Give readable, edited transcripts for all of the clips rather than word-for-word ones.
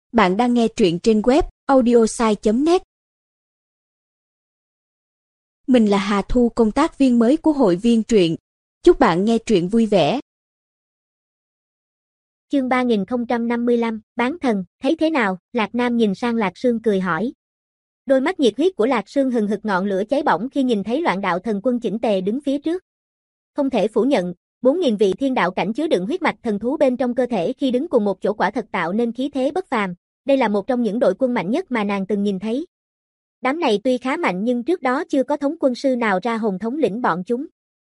Bạn đang nghe truyện trên web audiosai.net. Mình là Hà Thu, công tác viên mới của hội viên truyện. Chúc bạn nghe truyện vui vẻ. Chương 3055, bán thần, thấy thế nào? Lạc Nam nhìn sang Lạc Sương cười hỏi. Đôi mắt nhiệt huyết của Lạc Sương hừng hực ngọn lửa cháy bỏng khi nhìn thấy Loạn Đạo Thần Quân chỉnh tề đứng phía trước. Không thể phủ nhận, 4.000 vị thiên đạo cảnh chứa đựng huyết mạch thần thú bên trong cơ thể khi đứng cùng một chỗ quả thật tạo nên khí thế bất phàm. Đây là một trong những đội quân mạnh nhất mà nàng từng nhìn thấy. Đám này tuy khá mạnh nhưng trước đó chưa có thống quân sư nào ra hồn thống lĩnh bọn chúng.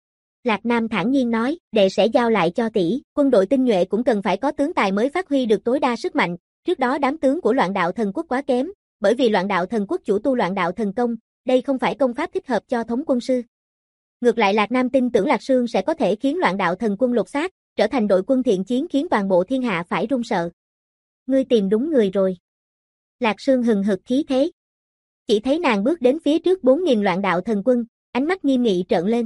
Lạc Nam thản nhiên nói, đệ sẽ giao lại cho tỷ, quân đội tinh nhuệ cũng cần phải có tướng tài mới phát huy được tối đa sức mạnh, trước đó đám tướng của Loạn Đạo Thần Quốc quá kém, bởi vì Loạn Đạo Thần Quốc chủ tu Loạn Đạo Thần Công, đây không phải công pháp thích hợp cho thống quân sư. Ngược lại Lạc Nam tin tưởng Lạc Sương sẽ có thể khiến Loạn Đạo Thần Quân lột xác, trở thành đội quân thiện chiến khiến toàn bộ thiên hạ phải run sợ. Ngươi tìm đúng người rồi. Lạc Sương hừng hực khí thế. Chỉ thấy nàng bước đến phía trước 4.000 Loạn Đạo Thần Quân, ánh mắt nghiêm nghị trợn lên.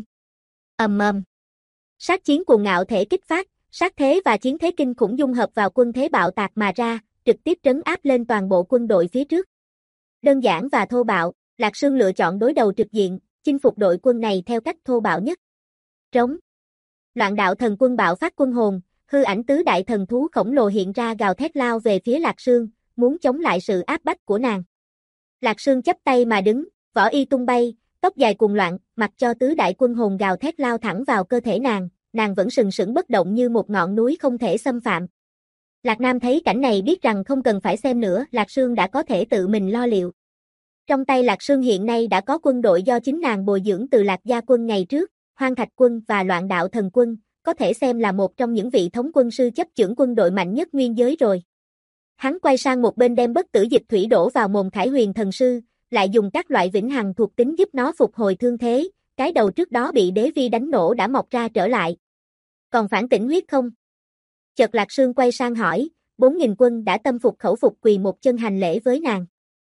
Ầm ầm. Sát chiến cuồng ngạo thể kích phát, sát thế và chiến thế kinh khủng dung hợp vào quân thế bạo tạc mà ra, trực tiếp trấn áp lên toàn bộ quân đội phía trước. Đơn giản và thô bạo, Lạc Sương lựa chọn đối đầu trực diện, chinh phục đội quân này theo cách thô bạo nhất. Trống. Loạn Đạo Thần Quân bạo phát quân hồn, hư ảnh tứ đại thần thú khổng lồ hiện ra gào thét lao về phía Lạc Sương, muốn chống lại sự áp bách của nàng. Lạc Sương chắp tay mà đứng, vỏ y tung bay, tóc dài cuồng loạn, mặc cho tứ đại quân hồn gào thét lao thẳng vào cơ thể nàng vẫn sừng sững bất động như một ngọn núi không thể xâm phạm. Lạc Nam thấy cảnh này biết rằng không cần phải xem nữa, Lạc Sương đã có thể tự mình lo liệu. Trong tay Lạc Sương hiện nay đã có quân đội do chính nàng bồi dưỡng từ Lạc Gia Quân ngày trước, Hoang Thạch Quân và Loạn Đạo Thần Quân, có thể xem là một trong những vị thống quân sư chấp chưởng quân đội mạnh nhất nguyên giới rồi. Hắn quay sang một bên đem bất tử dịch thủy đổ vào mồm Khải Huyền Thần Sư, lại dùng các loại vĩnh hằng thuộc tính giúp nó phục hồi thương thế, cái đầu trước đó bị đế vi đánh nổ đã mọc ra trở lại. Còn phản tỉnh huyết không? Chợt Lạc Sương quay sang hỏi, 4.000 quân đã tâm phục khẩu phục quỳ một chân hành lễ với nàng.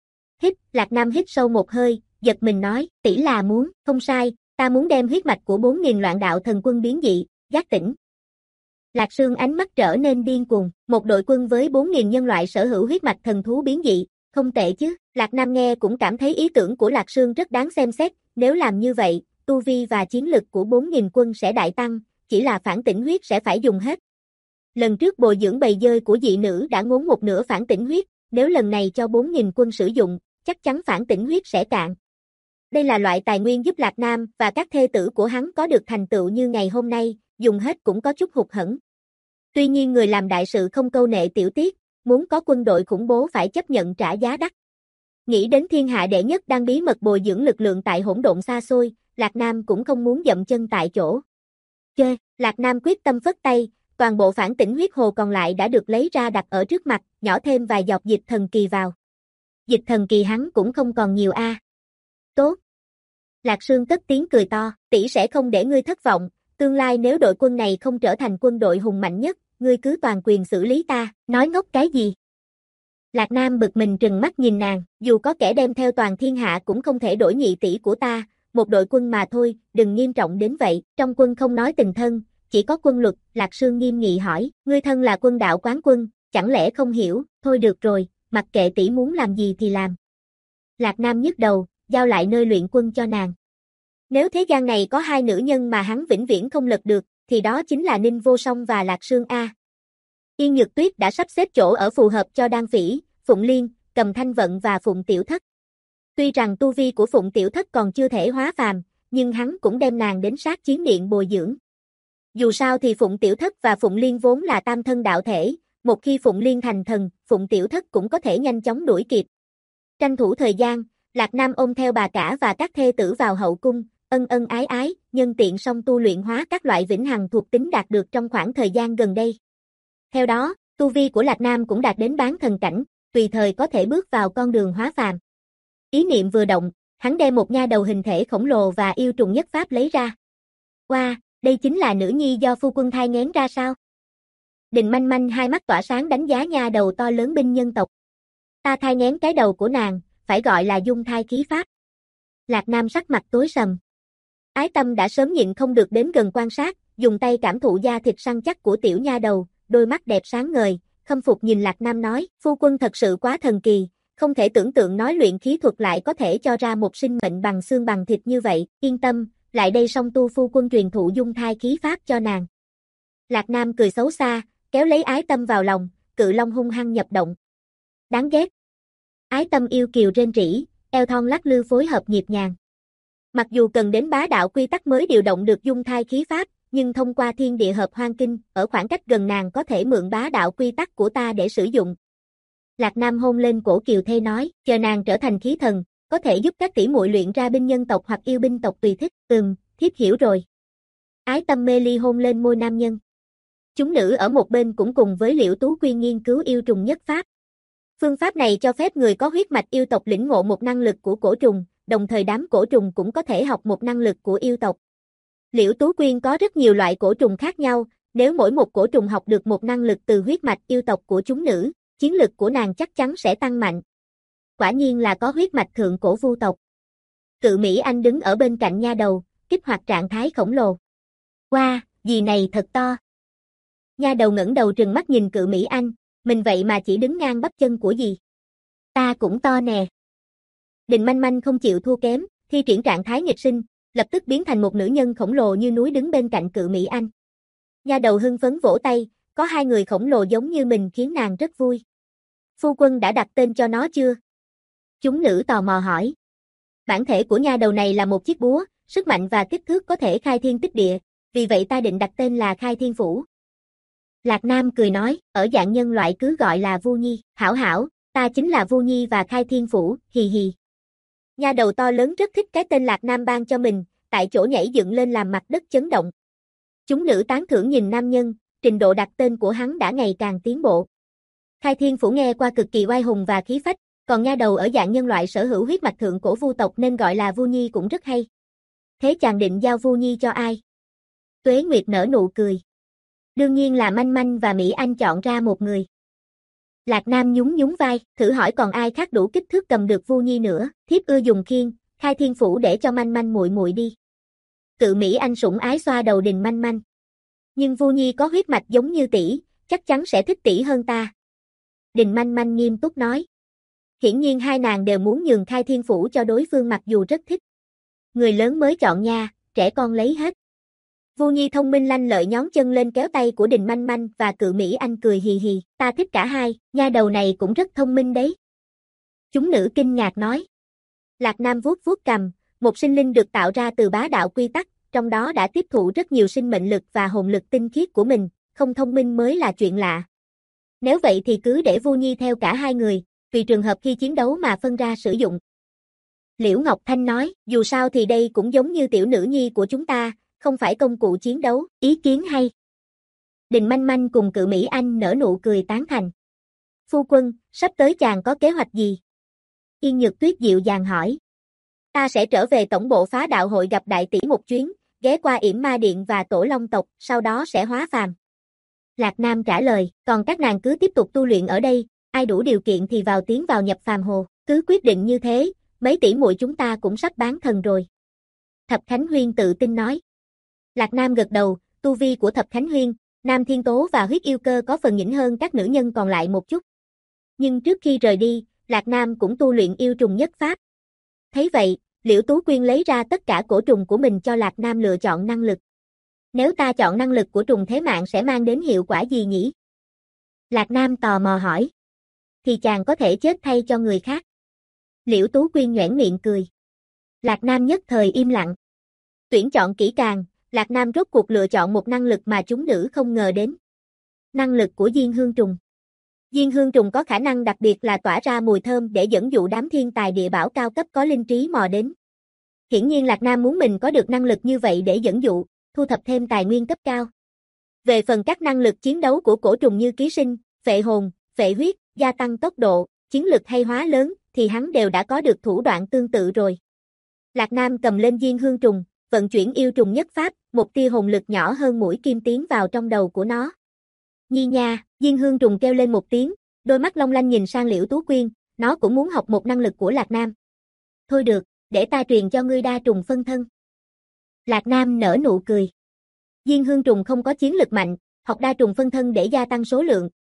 Lạc Nam hít sâu một hơi, giật mình nói, tỷ là muốn, không sai, ta muốn đem huyết mạch của 4.000 Loạn Đạo Thần Quân biến dị, giác tỉnh. Lạc Sương ánh mắt trở nên điên cuồng, một đội quân với 4.000 nhân loại sở hữu huyết mạch thần thú biến dị, không tệ chứ. Lạc Nam nghe cũng cảm thấy ý tưởng của Lạc Sương rất đáng xem xét, nếu làm như vậy, tu vi và chiến lực của 4.000 quân sẽ đại tăng, chỉ là phản tỉnh huyết sẽ phải dùng hết. Lần trước bồi dưỡng bầy dơi của dị nữ đã ngốn một nửa phản tỉnh huyết, nếu lần này cho 4.000 quân sử dụng, chắc chắn phản tỉnh huyết sẽ cạn. Đây là loại tài nguyên giúp Lạc Nam và các thê tử của hắn có được thành tựu như ngày hôm nay, dùng hết cũng có chút hụt hẫng. Tuy nhiên người làm đại sự không câu nệ tiểu tiết, muốn có quân đội khủng bố phải chấp nhận trả giá đắt. Nghĩ đến thiên hạ đệ nhất đang bí mật bồi dưỡng lực lượng tại hỗn độn xa xôi, Lạc Nam cũng không muốn dậm chân tại chỗ. Chơi, Lạc Nam quyết tâm phất tay, toàn bộ phản tỉnh huyết hồ còn lại đã được lấy ra đặt ở trước mặt, nhỏ thêm vài giọt dịch thần kỳ vào. Dịch thần kỳ hắn cũng không còn nhiều a. Tốt. Lạc Sương cất tiếng cười to, tỷ sẽ không để ngươi thất vọng, tương lai nếu đội quân này không trở thành quân đội hùng mạnh nhất, ngươi cứ toàn quyền xử lý ta, nói ngốc cái gì? Lạc Nam bực mình trừng mắt nhìn nàng, dù có kẻ đem theo toàn thiên hạ cũng không thể đổi nhị tỷ của ta, một đội quân mà thôi, đừng nghiêm trọng đến vậy, trong quân không nói tình thân, chỉ có quân luật. Lạc Sương nghiêm nghị hỏi, ngươi thân là quân đạo quán quân, chẳng lẽ không hiểu, thôi được rồi, mặc kệ tỷ muốn làm gì thì làm. Lạc Nam nhức đầu, giao lại nơi luyện quân cho nàng. Nếu thế gian này có hai nữ nhân mà hắn vĩnh viễn không lật được, thì đó chính là Ninh Vô Song và Lạc Sương A. Yên Nhược Tuyết đã sắp xếp chỗ ở phù hợp cho Đan Phỉ, Phụng Liên, Cầm Thanh Vận và Phụng Tiểu Thất. Tuy rằng tu vi của Phụng Tiểu Thất còn chưa thể hóa phàm, nhưng hắn cũng đem nàng đến sát chiến điện bồi dưỡng. Dù sao thì Phụng Tiểu Thất và Phụng Liên vốn là tam thân đạo thể, một khi Phụng Liên thành thần, Phụng Tiểu Thất cũng có thể nhanh chóng đuổi kịp. Tranh thủ thời gian, Lạc Nam ôm theo bà cả và các thê tử vào hậu cung, ân ân ái ái, nhân tiện song tu luyện hóa các loại vĩnh hằng thuộc tính đạt được trong khoảng thời gian gần đây. Theo đó, tu vi của Lạc Nam cũng đạt đến bán thần cảnh, tùy thời có thể bước vào con đường hóa phàm. Ý niệm vừa động, hắn đem một nha đầu hình thể khổng lồ và yêu trùng nhất pháp lấy ra. Wow, đây chính là nữ nhi do phu quân thai nghén ra sao? Đình Manh Manh hai mắt tỏa sáng đánh giá nha đầu to lớn binh nhân tộc. Ta thai nghén cái đầu của nàng, phải gọi là dung thai khí pháp. Lạc Nam sắc mặt tối sầm. Ái tâm đã sớm nhịn không được đến gần quan sát, dùng tay cảm thụ da thịt săn chắc của tiểu nha đầu, đôi mắt đẹp sáng ngời, khâm phục nhìn Lạc Nam nói, phu quân thật sự quá thần kỳ, không thể tưởng tượng nói luyện khí thuật lại có thể cho ra một sinh mệnh bằng xương bằng thịt như vậy, yên tâm, lại đây song tu phu quân truyền thụ dung thai khí pháp cho nàng. Lạc Nam cười xấu xa, kéo lấy Ái Tâm vào lòng, cự long hung hăng nhập động. Đáng ghét. Ái Tâm yêu kiều rên rỉ, eo thon lắc lư phối hợp nhịp nhàng. Mặc dù cần đến bá đạo quy tắc mới điều động được dung thai khí pháp, nhưng thông qua thiên địa hợp hoang kinh, ở khoảng cách gần nàng có thể mượn bá đạo quy tắc của ta để sử dụng. Lạc Nam hôn lên cổ Kiều Thê nói, chờ nàng trở thành khí thần, có thể giúp các tỷ muội luyện ra binh nhân tộc hoặc yêu binh tộc tùy thích. Thiếp hiểu rồi. Ái Tâm mê ly hôn lên môi nam nhân. Chúng nữ ở một bên cũng cùng với Liễu Tú Quyên nghiên cứu yêu trùng nhất pháp. Phương pháp này cho phép người có huyết mạch yêu tộc lĩnh ngộ một năng lực của cổ trùng, đồng thời đám cổ trùng cũng có thể học một năng lực của yêu tộc. Liễu Tú Quyên có rất nhiều loại cổ trùng khác nhau, nếu mỗi một cổ trùng học được một năng lực từ huyết mạch yêu tộc của chúng nữ, chiến lực của nàng chắc chắn sẽ tăng mạnh. Quả nhiên là có huyết mạch thượng cổ vu tộc. Cự Mỹ Anh đứng ở bên cạnh nha đầu, kích hoạt trạng thái khổng lồ. Wow, gì này thật to. Nha đầu ngẩng đầu trừng mắt nhìn Cự Mỹ Anh, mình vậy mà chỉ đứng ngang bắp chân của gì. Ta cũng to nè. Đình Manh Manh không chịu thua kém, thi triển trạng thái nghịch sinh, lập tức biến thành một nữ nhân khổng lồ như núi đứng bên cạnh Cự Mỹ Anh. Nha đầu hưng phấn vỗ tay, có hai người khổng lồ giống như mình khiến nàng rất vui. Phu quân đã đặt tên cho nó chưa? Chúng nữ tò mò hỏi. Bản thể của nha đầu này là một chiếc búa, sức mạnh và kích thước có thể khai thiên tích địa, vì vậy ta định đặt tên là Khai Thiên Phủ. Lạc Nam cười nói, ở dạng nhân loại cứ gọi là Vu Nhi, hảo hảo, ta chính là Vu Nhi và Khai Thiên Phủ, hì hì. Nha đầu to lớn rất thích cái tên Lạc Nam ban cho mình, tại chỗ nhảy dựng lên làm mặt đất chấn động. Chúng nữ tán thưởng nhìn nam nhân, trình độ đặt tên của hắn đã ngày càng tiến bộ. Khai Thiên Phủ nghe qua cực kỳ oai hùng và khí phách, còn nha đầu ở dạng nhân loại sở hữu huyết mạch thượng cổ vu tộc nên gọi là Vu Nhi cũng rất hay. Thế chàng định giao Vu Nhi cho ai? Tuế Nguyệt nở nụ cười. Đương nhiên là Manh Manh và Mỹ Anh chọn ra một người. Lạc Nam nhún nhún vai, thử hỏi còn ai khác đủ kích thước cầm được Vu Nhi nữa, thiếp ưa dùng khiên, Khai Thiên Phủ để cho Manh Manh muội muội đi. Cự Mỹ Anh sủng ái xoa đầu Đình Manh Manh. Nhưng Vu Nhi có huyết mạch giống như tỷ, chắc chắn sẽ thích tỷ hơn ta. Đình Manh Manh nghiêm túc nói. Hiển nhiên hai nàng đều muốn nhường Khai Thiên Phủ cho đối phương mặc dù rất thích. Người lớn mới chọn nha, trẻ con lấy hết. Vu Nhi thông minh lanh lợi nhón chân lên kéo tay của Đình Manh Manh và Cự Mỹ Anh cười hì hì, ta thích cả hai, nha đầu này cũng rất thông minh đấy. Chúng nữ kinh ngạc nói. Lạc Nam vuốt vuốt cằm, một sinh linh được tạo ra từ bá đạo quy tắc, trong đó đã tiếp thụ rất nhiều sinh mệnh lực và hồn lực tinh khiết của mình, không thông minh mới là chuyện lạ. Nếu vậy thì cứ để Vu Nhi theo cả hai người, vì trường hợp khi chiến đấu mà phân ra sử dụng. Liễu Ngọc Thanh nói, dù sao thì đây cũng giống như tiểu nữ nhi của chúng ta, không phải công cụ chiến đấu, ý kiến hay. Đình Manh Manh cùng Cự Mỹ Anh nở nụ cười tán thành. Phu quân, sắp tới chàng có kế hoạch gì? Yên Nhược Tuyết dịu dàng hỏi. Ta sẽ trở về tổng bộ Phá Đạo hội gặp đại tỷ một chuyến, ghé qua Yểm Ma Điện và Tổ Long tộc, sau đó sẽ hóa phàm. Lạc Nam trả lời, còn các nàng cứ tiếp tục tu luyện ở đây, ai đủ điều kiện thì tiến vào nhập phàm hồ, cứ quyết định như thế, mấy tỷ muội chúng ta cũng sắp bán thần rồi. Thập Khánh Huyên tự tin nói. Lạc Nam gật đầu, tu vi của Thập Khánh Huyên, Nam Thiên Tố và Huyết Yêu Cơ có phần nhỉnh hơn các nữ nhân còn lại một chút. Nhưng trước khi rời đi, Lạc Nam cũng tu luyện yêu trùng nhất pháp. Thấy vậy, Liễu Tú Quyên lấy ra tất cả cổ trùng của mình cho Lạc Nam lựa chọn năng lực. Nếu ta chọn năng lực của trùng thế mạng sẽ mang đến hiệu quả gì nhỉ? Lạc Nam tò mò hỏi. Thì chàng có thể chết thay cho người khác. Liễu Tú Quyên nhoẻn miệng cười. Lạc Nam nhất thời im lặng. Tuyển chọn kỹ càng, Lạc Nam rốt cuộc lựa chọn một năng lực mà chúng nữ không ngờ đến. Năng lực của Diên Hương Trùng. Diên Hương Trùng có khả năng đặc biệt là tỏa ra mùi thơm để dẫn dụ đám thiên tài địa bảo cao cấp có linh trí mò đến. Hiển nhiên Lạc Nam muốn mình có được năng lực như vậy để dẫn dụ, thu thập thêm tài nguyên cấp cao. Về phần các năng lực chiến đấu của cổ trùng như ký sinh, phệ hồn, phệ huyết, gia tăng tốc độ, chiến lực hay hóa lớn, thì hắn đều đã có được thủ đoạn tương tự rồi. Lạc Nam cầm lên Diên Hương Trùng, vận chuyển yêu trùng nhất pháp, một tia hồn lực nhỏ hơn mũi kim tiến vào trong đầu của nó. Nhi nha, Diên Hương Trùng kêu lên một tiếng, đôi mắt long lanh nhìn sang Liễu Tú Quyên, nó cũng muốn học một năng lực của Lạc Nam. Thôi được, để ta truyền cho ngươi đa trùng phân thân. Lạc Nam nở nụ cười. Diên Hương Trùng không có chiến lực mạnh, học đa trùng phân thân để gia tăng số lượng,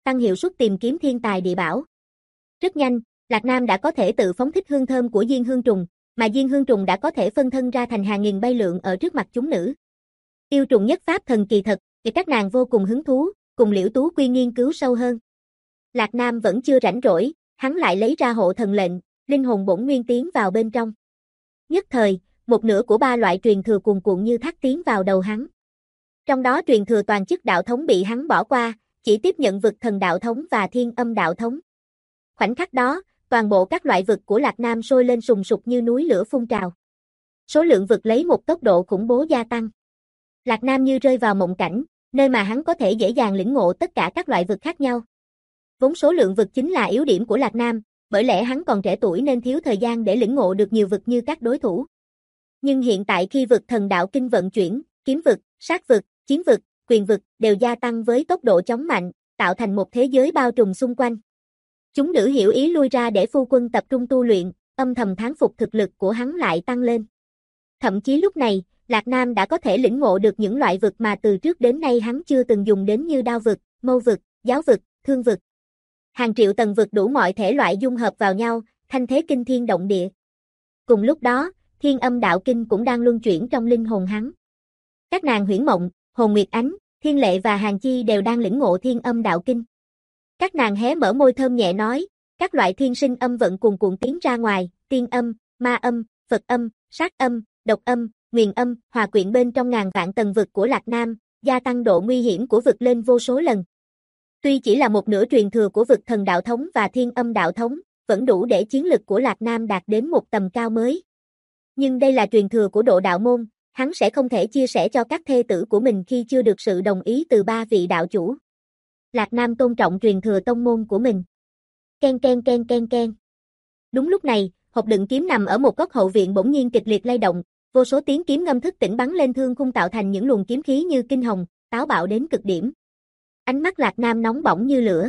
tăng hiệu suất tìm kiếm thiên tài địa bảo. Rất nhanh, Lạc Nam đã có thể tự phóng thích hương thơm của diên hương trùng, mà diên hương trùng đã có thể phân thân ra thành hàng nghìn bay lượn ở trước mặt chúng nữ. Yêu trùng nhất pháp thần kỳ thật, thì các nàng vô cùng hứng thú, cùng Liễu Tú Quy nghiên cứu sâu hơn. Lạc Nam vẫn chưa rảnh rỗi, hắn lại lấy ra hộ thần lệnh, linh hồn bổn nguyên tiến vào bên trong. Nhất thời, một nửa của ba loại truyền thừa cuồn cuộn như thác tiến vào đầu hắn. Trong đó truyền thừa toàn chức đạo thống bị hắn bỏ qua, chỉ tiếp nhận vực thần đạo thống và thiên âm đạo thống. Khoảnh khắc đó, toàn bộ các loại vực của Lạc Nam sôi lên sùng sục như núi lửa phun trào. Số lượng vực lấy một tốc độ khủng bố gia tăng. Lạc Nam như rơi vào mộng cảnh, nơi mà hắn có thể dễ dàng lĩnh ngộ tất cả các loại vực khác nhau. Vốn số lượng vực chính là yếu điểm của Lạc Nam, bởi lẽ hắn còn trẻ tuổi nên thiếu thời gian để lĩnh ngộ được nhiều vực như các đối thủ. Nhưng hiện tại khi vực thần đạo kinh vận chuyển, kiếm vực, sát vực, chiến vực, quyền vực đều gia tăng với tốc độ chóng mạnh, tạo thành một thế giới bao trùm xung quanh. Chúng nữ hiểu ý lui ra để phu quân tập trung tu luyện, âm thầm thán phục thực lực của hắn lại tăng lên. Thậm chí lúc này, Lạc Nam đã có thể lĩnh ngộ được những loại vực mà từ trước đến nay hắn chưa từng dùng đến như đao vực, mâu vực, giáo vực, thương vực. Hàng triệu tầng vực đủ mọi thể loại dung hợp vào nhau, thanh thế kinh thiên động địa. Cùng lúc đó, thiên âm đạo kinh cũng đang luân chuyển trong linh hồn hắn. Các nàng Huyễn Mộng, Hồn Nguyệt Ánh, Thiên Lệ và Hàn Chi đều đang lĩnh ngộ thiên âm đạo kinh. Các nàng hé mở môi thơm nhẹ nói, các loại thiên sinh âm vận cuồn cuộn tiến ra ngoài, tiên âm, ma âm, Phật âm, sát âm, độc âm, nguyền âm, hòa quyện bên trong ngàn vạn tầng vực của Lạc Nam, gia tăng độ nguy hiểm của vực lên vô số lần. Tuy chỉ là một nửa truyền thừa của vực thần đạo thống và thiên âm đạo thống, vẫn đủ để chiến lực của Lạc Nam đạt đến một tầm cao mới. Nhưng đây là truyền thừa của độ đạo môn, hắn sẽ không thể chia sẻ cho các thê tử của mình khi chưa được sự đồng ý từ ba vị đạo chủ. Lạc Nam tôn trọng truyền thừa tông môn của mình. Ken ken ken ken ken. Đúng lúc này, hộp đựng kiếm nằm ở một góc hậu viện bỗng nhiên kịch liệt lay động, vô số tiếng kiếm ngâm thức tỉnh bắn lên thương khung tạo thành những luồng kiếm khí như kinh hồng, táo bạo đến cực điểm. Ánh mắt Lạc Nam nóng bỏng như lửa.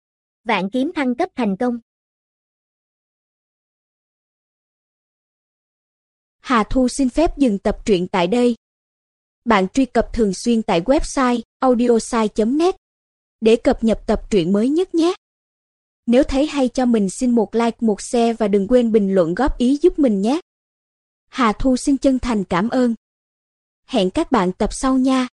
Vạn kiếm thăng cấp thành công. Hà Thu xin phép dừng tập truyện tại đây. Bạn truy cập thường xuyên tại website audiosai.net để cập nhật tập truyện mới nhất nhé. Nếu thấy hay cho mình xin một like, một share và đừng quên bình luận góp ý giúp mình nhé. Hà Thu xin chân thành cảm ơn. Hẹn các bạn tập sau nha.